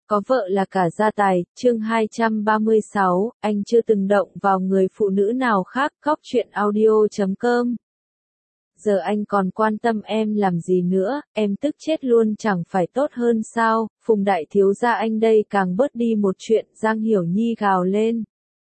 Có vợ là cả gia tài, chương 236, anh chưa từng động vào người phụ nữ nào khác, Góc Chuyện Audio.com. Giờ anh còn quan tâm em làm gì nữa, em tức chết luôn chẳng phải tốt hơn sao, Phùng đại thiếu gia anh đây càng bớt đi một chuyện, Giang Hiểu Nhi gào lên.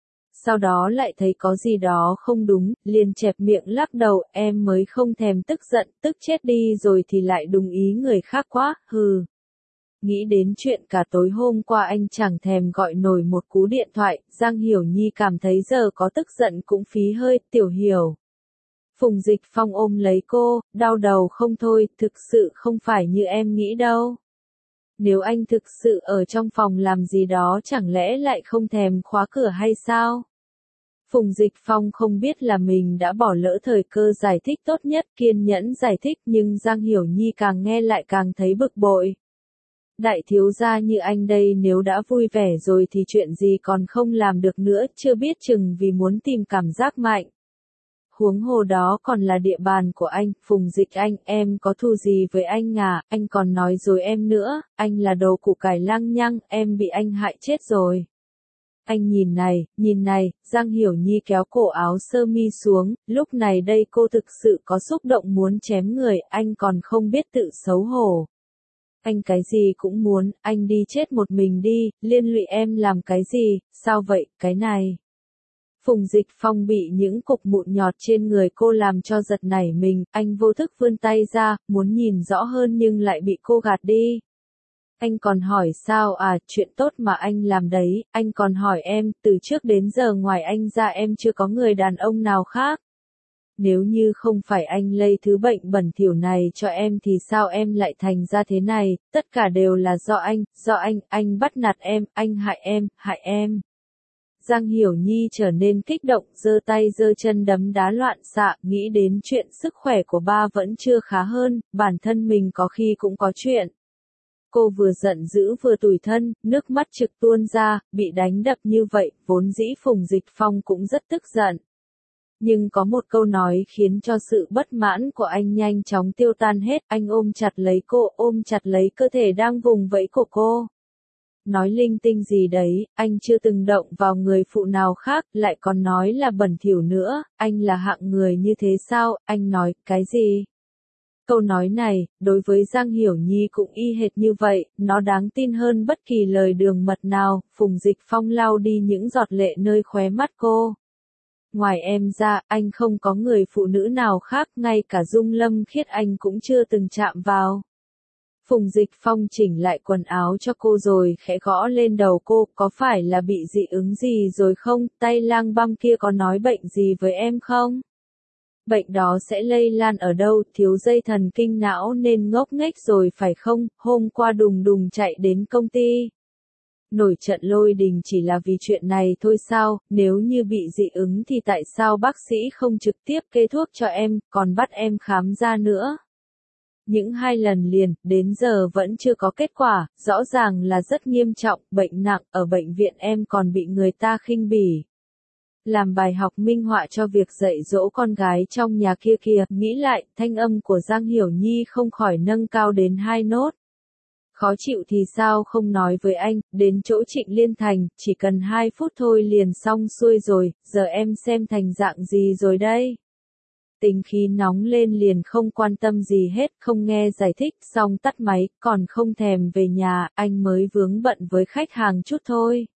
Sau đó lại thấy có gì đó không đúng, liền chẹp miệng lắc đầu, em mới không thèm tức giận, tức chết đi rồi thì lại đùng ý người khác quá, hừ. Nghĩ đến chuyện cả tối hôm qua anh chẳng thèm gọi nổi một cú điện thoại, Giang Hiểu Nhi cảm thấy giờ có tức giận cũng phí hơi, Tiểu Hiểu. Phùng Dịch Phong ôm lấy cô, đau đầu không thôi, thực sự không phải như em nghĩ đâu. Nếu anh thực sự ở trong phòng làm gì đó chẳng lẽ lại không thèm khóa cửa hay sao? Phùng Dịch Phong không biết là mình đã bỏ lỡ thời cơ giải thích tốt nhất, kiên nhẫn giải thích, nhưng Giang Hiểu Nhi càng nghe lại càng thấy bực bội. Đại thiếu gia như anh đây nếu đã vui vẻ rồi thì chuyện gì còn không làm được nữa, chưa biết chừng vì muốn tìm cảm giác mạnh. Huống hồ đó còn là địa bàn của anh, Phùng Dịch anh, em có thù gì với anh à, anh còn nói dối em nữa, anh là đồ củ cải lăng nhăng, em bị anh hại chết rồi. Anh nhìn này, Giang Hiểu Nhi kéo cổ áo sơ mi xuống, lúc này đây cô thực sự có xúc động muốn chém người, anh còn không biết tự xấu hổ. Anh cái gì cũng muốn, anh đi chết một mình đi, liên lụy em làm cái gì, sao vậy, cái này. Phùng Dịch Phong bị những cục mụn nhọt trên người cô làm cho giật nảy mình, anh vô thức vươn tay ra, muốn nhìn rõ hơn nhưng lại bị cô gạt đi. Anh còn hỏi sao à, chuyện tốt mà anh làm đấy, anh còn hỏi em, từ trước đến giờ ngoài anh ra em chưa có người đàn ông nào khác. Nếu như không phải anh lây thứ bệnh bẩn thỉu này cho em thì sao em lại thành ra thế này, tất cả đều là do anh bắt nạt em, anh hại em. Giang Hiểu Nhi trở nên kích động, giơ tay giơ chân đấm đá loạn xạ, nghĩ đến chuyện sức khỏe của ba vẫn chưa khá hơn, bản thân mình có khi cũng có chuyện. Cô vừa giận dữ vừa tủi thân, nước mắt trực tuôn ra, bị đánh đập như vậy, vốn dĩ Phùng Dịch Phong cũng rất tức giận. Nhưng có một câu nói khiến cho sự bất mãn của anh nhanh chóng tiêu tan hết, anh ôm chặt lấy cô, ôm chặt lấy cơ thể đang vùng vẫy của cô. Nói linh tinh gì đấy, anh chưa từng động vào người phụ nào khác, lại còn nói là bẩn thỉu nữa, anh là hạng người như thế sao, anh nói, cái gì? Câu nói này, đối với Giang Hiểu Nhi cũng y hệt như vậy, nó đáng tin hơn bất kỳ lời đường mật nào, Phùng Dịch Phong lau đi những giọt lệ nơi khóe mắt cô. Ngoài em ra, anh không có người phụ nữ nào khác, ngay cả Dung Lâm Khiết anh cũng chưa từng chạm vào. Phùng Dịch Phong chỉnh lại quần áo cho cô rồi khẽ gõ lên đầu cô, có phải là bị dị ứng gì rồi không, tay lang băm kia có nói bệnh gì với em không? Bệnh đó sẽ lây lan ở đâu, thiếu dây thần kinh não nên ngốc nghếch rồi phải không, hôm qua đùng đùng chạy đến công ty. Nổi trận lôi đình chỉ là vì chuyện này thôi sao, nếu như bị dị ứng thì tại sao bác sĩ không trực tiếp kê thuốc cho em, còn bắt em khám ra nữa? Những 2 lần liền, đến giờ vẫn chưa có kết quả, rõ ràng là rất nghiêm trọng, bệnh nặng, ở bệnh viện em còn bị người ta khinh bỉ. Làm bài học minh họa cho việc dạy dỗ con gái trong nhà kia kìa, nghĩ lại, thanh âm của Giang Hiểu Nhi không khỏi nâng cao đến 2 nốt. Khó chịu thì sao không nói với anh, đến chỗ Trịnh Liên Thành, chỉ cần 2 phút thôi liền xong xuôi rồi, giờ em xem thành dạng gì rồi đây. Tính khí nóng lên liền không quan tâm gì hết, không nghe giải thích, xong tắt máy, còn không thèm về nhà, anh mới vướng bận với khách hàng chút thôi.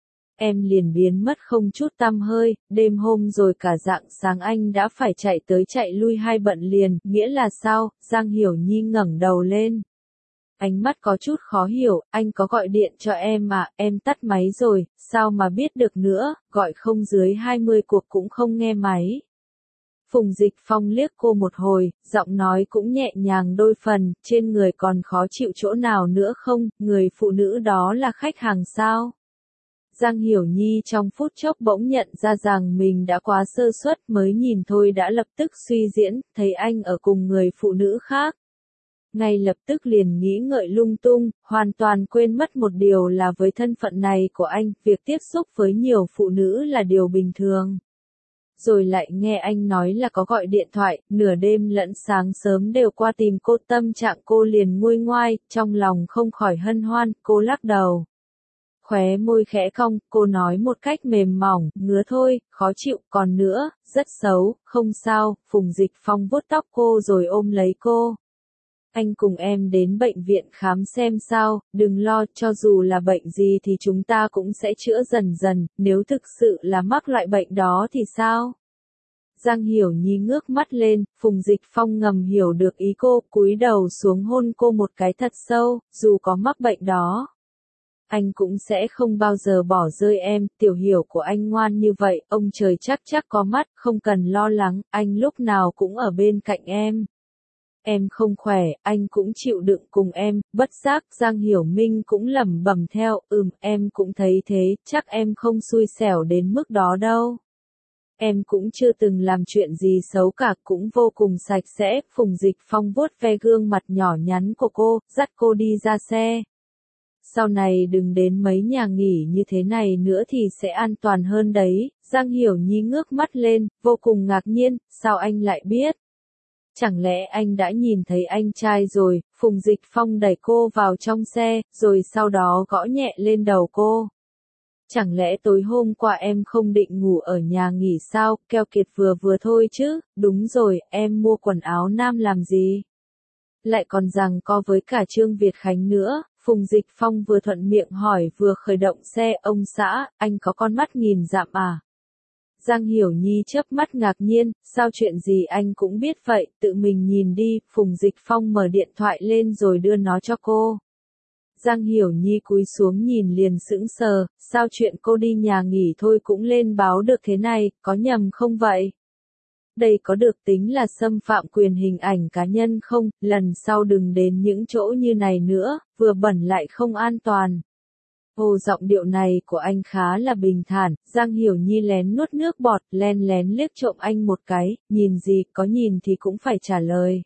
Em liền biến mất không chút tăm hơi, đêm hôm rồi cả rạng sáng anh đã phải chạy tới chạy lui 2 bận liền, nghĩa là sao, Giang Hiểu Nhi ngẩng đầu lên. Ánh mắt có chút khó hiểu, anh có gọi điện cho em mà, em tắt máy rồi, sao mà biết được nữa, gọi không dưới 20 cuộc cũng không nghe máy. Phùng Dịch Phong liếc cô một hồi, giọng nói cũng nhẹ nhàng đôi phần, trên người còn khó chịu chỗ nào nữa không, người phụ nữ đó là khách hàng sao? Giang Hiểu Nhi trong phút chốc bỗng nhận ra rằng mình đã quá sơ suất, mới nhìn thôi đã lập tức suy diễn, thấy anh ở cùng người phụ nữ khác. Ngay lập tức liền nghĩ ngợi lung tung, hoàn toàn quên mất một điều là với thân phận này của anh, việc tiếp xúc với nhiều phụ nữ là điều bình thường. Rồi lại nghe anh nói là có gọi điện thoại, nửa đêm lẫn sáng sớm đều qua tìm cô, tâm trạng cô liền nguôi ngoai, trong lòng không khỏi hân hoan, cô lắc đầu. Khóe môi khẽ cong, cô nói một cách mềm mỏng, ngứa thôi, khó chịu, còn nữa, rất xấu, không sao, Phùng Dịch Phong vuốt tóc cô rồi ôm lấy cô. Anh cùng em đến bệnh viện khám xem sao, đừng lo, cho dù là bệnh gì thì chúng ta cũng sẽ chữa dần dần, nếu thực sự là mắc loại bệnh đó thì sao? Giang Hiểu Nhi ngước mắt lên, Phùng Dịch Phong ngầm hiểu được ý cô, cúi đầu xuống hôn cô một cái thật sâu, dù có mắc bệnh đó. Anh cũng sẽ không bao giờ bỏ rơi em, Tiểu Hiểu của anh ngoan như vậy, ông trời chắc có mắt, không cần lo lắng, anh lúc nào cũng ở bên cạnh em. Em không khỏe, anh cũng chịu đựng cùng em, bất giác Giang Hiểu Minh cũng lẩm bẩm theo, em cũng thấy thế, chắc em không xui xẻo đến mức đó đâu. Em cũng chưa từng làm chuyện gì xấu cả, cũng vô cùng sạch sẽ, Phùng Dịch Phong vuốt ve gương mặt nhỏ nhắn của cô, dắt cô đi ra xe. Sau này đừng đến mấy nhà nghỉ như thế này nữa thì sẽ an toàn hơn đấy, Giang Hiểu Nhi ngước mắt lên, vô cùng ngạc nhiên, sao anh lại biết? Chẳng lẽ anh đã nhìn thấy anh trai rồi, Phùng Dịch Phong đẩy cô vào trong xe, rồi sau đó gõ nhẹ lên đầu cô. Chẳng lẽ tối hôm qua em không định ngủ ở nhà nghỉ sao, keo kiệt vừa thôi chứ, đúng rồi, em mua quần áo nam làm gì? Lại còn rằng co với cả Trương Việt Khánh nữa, Phùng Dịch Phong vừa thuận miệng hỏi vừa khởi động xe, ông xã, anh có con mắt nghìn dặm à? Giang Hiểu Nhi chớp mắt ngạc nhiên, sao chuyện gì anh cũng biết vậy, tự mình nhìn đi, Phùng Dịch Phong mở điện thoại lên rồi đưa nó cho cô. Giang Hiểu Nhi cúi xuống nhìn liền sững sờ, sao chuyện cô đi nhà nghỉ thôi cũng lên báo được thế này, có nhầm không vậy? Đây có được tính là xâm phạm quyền hình ảnh cá nhân không, lần sau đừng đến những chỗ như này nữa, vừa bẩn lại không an toàn. Ồ, giọng điệu này của anh khá là bình thản, Giang Hiểu Nhi lén nuốt nước bọt, len lén liếc trộm anh một cái, nhìn gì, có nhìn thì cũng phải trả lời.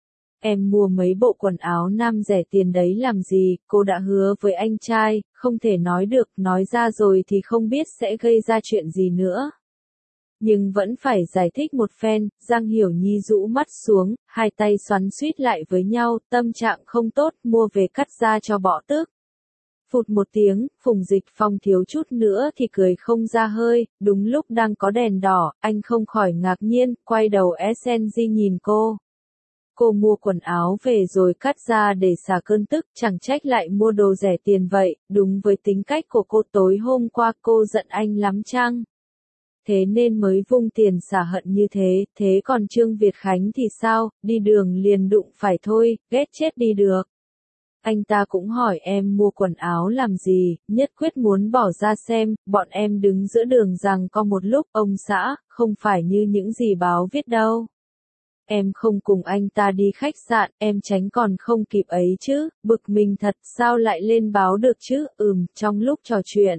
Em mua mấy bộ quần áo nam rẻ tiền đấy làm gì, cô đã hứa với anh trai, không thể nói được, nói ra rồi thì không biết sẽ gây ra chuyện gì nữa. Nhưng vẫn phải giải thích một phen, Giang Hiểu Nhi rũ mắt xuống, hai tay xoắn suýt lại với nhau, tâm trạng không tốt, mua về cắt ra cho bọ tước. Phụt một tiếng, Phùng Dịch Phong thiếu chút nữa thì cười không ra hơi, đúng lúc đang có đèn đỏ, anh không khỏi ngạc nhiên, quay đầu SNG nhìn cô. Cô mua quần áo về rồi cắt ra để xả cơn tức, chẳng trách lại mua đồ rẻ tiền vậy, đúng với tính cách của cô tối hôm qua cô giận anh lắm chăng? Thế nên mới vung tiền xả hận như thế còn Trương Việt Khánh thì sao, đi đường liền đụng phải thôi, ghét chết đi được. Anh ta cũng hỏi em mua quần áo làm gì, nhất quyết muốn bỏ ra xem, bọn em đứng giữa đường rằng có một lúc, ông xã, không phải như những gì báo viết đâu. Em không cùng anh ta đi khách sạn, em tránh còn không kịp ấy chứ, bực mình thật, sao lại lên báo được chứ, trong lúc trò chuyện.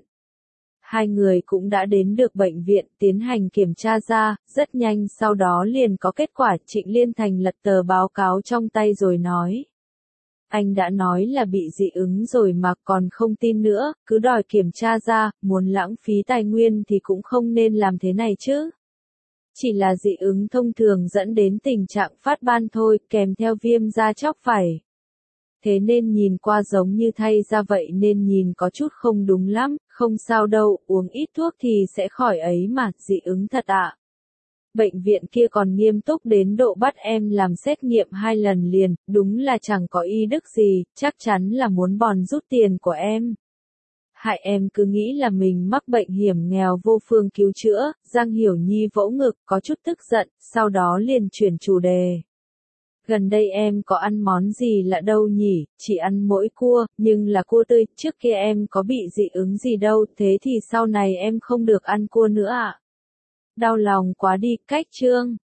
Hai người cũng đã đến được bệnh viện tiến hành kiểm tra ra, rất nhanh sau đó liền có kết quả. Trịnh Liên Thành lật tờ báo cáo trong tay rồi nói. Anh đã nói là bị dị ứng rồi mà còn không tin nữa, cứ đòi kiểm tra ra, muốn lãng phí tài nguyên thì cũng không nên làm thế này chứ. Chỉ là dị ứng thông thường dẫn đến tình trạng phát ban thôi, kèm theo viêm da chóc vảy. Thế nên nhìn qua giống như thay da vậy nên nhìn có chút không đúng lắm, không sao đâu, uống ít thuốc thì sẽ khỏi ấy mà, dị ứng thật ạ. Bệnh viện kia còn nghiêm túc đến độ bắt em làm xét nghiệm 2 lần liền, đúng là chẳng có y đức gì, chắc chắn là muốn bòn rút tiền của em. Hại em cứ nghĩ là mình mắc bệnh hiểm nghèo vô phương cứu chữa, Giang Hiểu Nhi vỗ ngực, có chút tức giận, sau đó liền chuyển chủ đề. Gần đây em có ăn món gì lạ đâu nhỉ, chỉ ăn mỗi cua, nhưng là cua tươi, trước kia em có bị dị ứng gì đâu, thế thì sau này em không được ăn cua nữa ạ. Đau lòng quá đi, cách Trương.